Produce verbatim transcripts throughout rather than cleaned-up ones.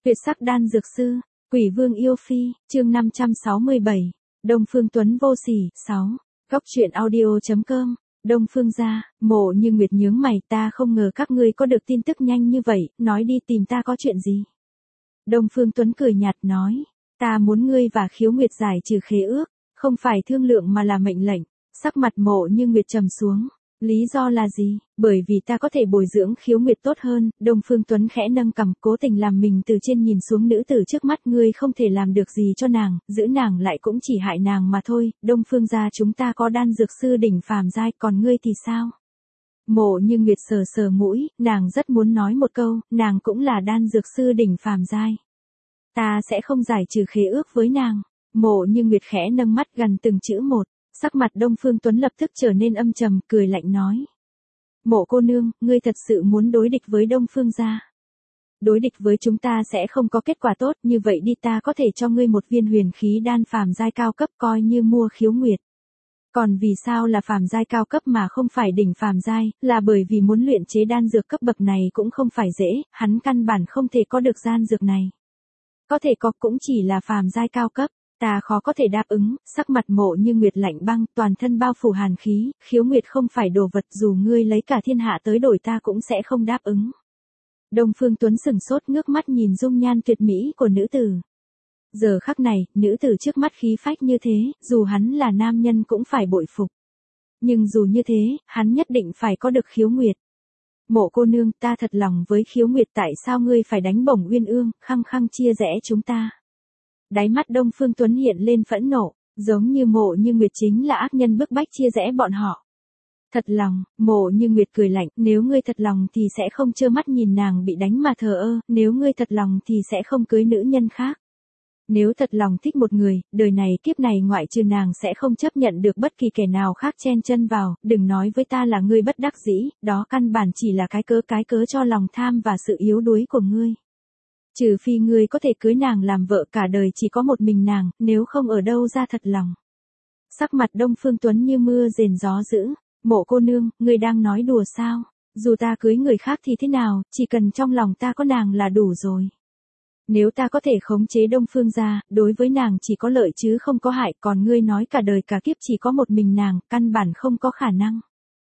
Tuyệt sắc đan dược sư, Quỷ Vương yêu phi, chương năm trăm sáu mươi bảy, Đông Phương Tuấn vô sỉ, sáu. Góc truyện audio.com, Đông Phương gia, Mộ Như Nguyệt nhướng mày, ta không ngờ các ngươi có được tin tức nhanh như vậy, nói đi tìm ta có chuyện gì. Đông Phương Tuấn cười nhạt nói, ta muốn ngươi và Khiếu Nguyệt giải trừ khế ước, không phải thương lượng mà là mệnh lệnh. Sắc mặt Mộ Như Nguyệt trầm xuống. Lý do là gì? Bởi vì ta có thể bồi dưỡng Khiếu Nguyệt tốt hơn. Đông Phương Tuấn khẽ nâng cằm, cố tình làm mình từ trên nhìn xuống nữ tử trước mắt. Ngươi không thể làm được gì cho nàng, giữ nàng lại cũng chỉ hại nàng mà thôi. Đông Phương gia chúng ta có đan dược sư đỉnh phàm giai, còn ngươi thì sao? Mộ Như Nguyệt sờ sờ mũi, nàng rất muốn nói một câu, nàng cũng là đan dược sư đỉnh phàm giai. Ta sẽ không giải trừ khế ước với nàng. Mộ Như Nguyệt khẽ nâng mắt gần từng chữ một. Sắc mặt Đông Phương Tuấn lập tức trở nên âm trầm, cười lạnh nói. Mộ cô nương, ngươi thật sự muốn đối địch với Đông Phương gia? Đối địch với chúng ta sẽ không có kết quả tốt, như vậy đi ta có thể cho ngươi một viên huyền khí đan phàm giai cao cấp coi như mua Khiếu Nguyệt. Còn vì sao là phàm giai cao cấp mà không phải đỉnh phàm giai, là bởi vì muốn luyện chế đan dược cấp bậc này cũng không phải dễ, hắn căn bản không thể có được đan dược này. Có thể có cũng chỉ là phàm giai cao cấp. Ta khó có thể đáp ứng. Sắc mặt Mộ Như Nguyệt lạnh băng, toàn thân bao phủ hàn khí, Khiếu Nguyệt không phải đồ vật, dù ngươi lấy cả thiên hạ tới đổi ta cũng sẽ không đáp ứng. Đông Phương Tuấn sừng sốt, ngước mắt nhìn dung nhan tuyệt mỹ của nữ tử. Giờ khắc này, nữ tử trước mắt khí phách như thế, dù hắn là nam nhân cũng phải bội phục. Nhưng dù như thế, hắn nhất định phải có được Khiếu Nguyệt. Mộ cô nương, ta thật lòng với Khiếu Nguyệt, tại sao ngươi phải đánh bổng Uyên Ương, khăng khăng chia rẽ chúng ta? Đáy mắt Đông Phương Tuấn hiện lên phẫn nộ, giống như Mộ Như Nguyệt chính là ác nhân bức bách chia rẽ bọn họ. Thật lòng, Mộ Như Nguyệt cười lạnh, nếu ngươi thật lòng thì sẽ không trơ mắt nhìn nàng bị đánh mà thờ ơ, nếu ngươi thật lòng thì sẽ không cưới nữ nhân khác. Nếu thật lòng thích một người, đời này kiếp này ngoại trừ nàng sẽ không chấp nhận được bất kỳ kẻ nào khác chen chân vào, đừng nói với ta là ngươi bất đắc dĩ, đó căn bản chỉ là cái cớ cái cớ cho lòng tham và sự yếu đuối của ngươi. Trừ phi ngươi có thể cưới nàng làm vợ cả đời chỉ có một mình nàng, nếu không ở đâu ra thật lòng. Sắc mặt Đông Phương Tuấn như mưa rền gió dữ, Mộ cô nương, ngươi đang nói đùa sao? Dù ta cưới người khác thì thế nào, chỉ cần trong lòng ta có nàng là đủ rồi. Nếu ta có thể khống chế Đông Phương gia, đối với nàng chỉ có lợi chứ không có hại, còn ngươi nói cả đời cả kiếp chỉ có một mình nàng, căn bản không có khả năng.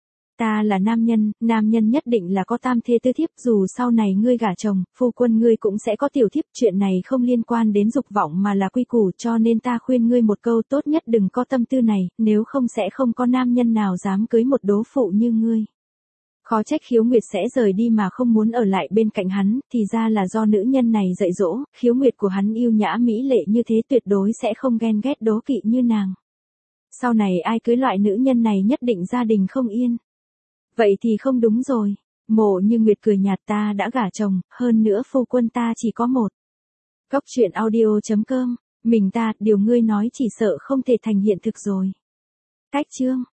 Ta là nam nhân, nam nhân nhất định là có tam thê tứ thiếp, dù sau này ngươi gả chồng, phu quân ngươi cũng sẽ có tiểu thiếp, chuyện này không liên quan đến dục vọng mà là quy củ, cho nên ta khuyên ngươi một câu, tốt nhất đừng có tâm tư này, nếu không sẽ không có nam nhân nào dám cưới một đố phụ như ngươi. Khó trách Khiếu Nguyệt sẽ rời đi mà không muốn ở lại bên cạnh hắn, thì ra là do nữ nhân này dạy dỗ, Khiếu Nguyệt của hắn yêu nhã mỹ lệ như thế tuyệt đối sẽ không ghen ghét đố kỵ như nàng. Sau này ai cưới loại nữ nhân này nhất định gia đình không yên. Vậy thì không đúng rồi. Mộ Như Nguyệt cười nhạt, ta đã gả chồng, hơn nữa phu quân ta chỉ có một. Góc truyện audio.com, mình ta, điều ngươi nói chỉ sợ không thể thành hiện thực rồi. Cách chương.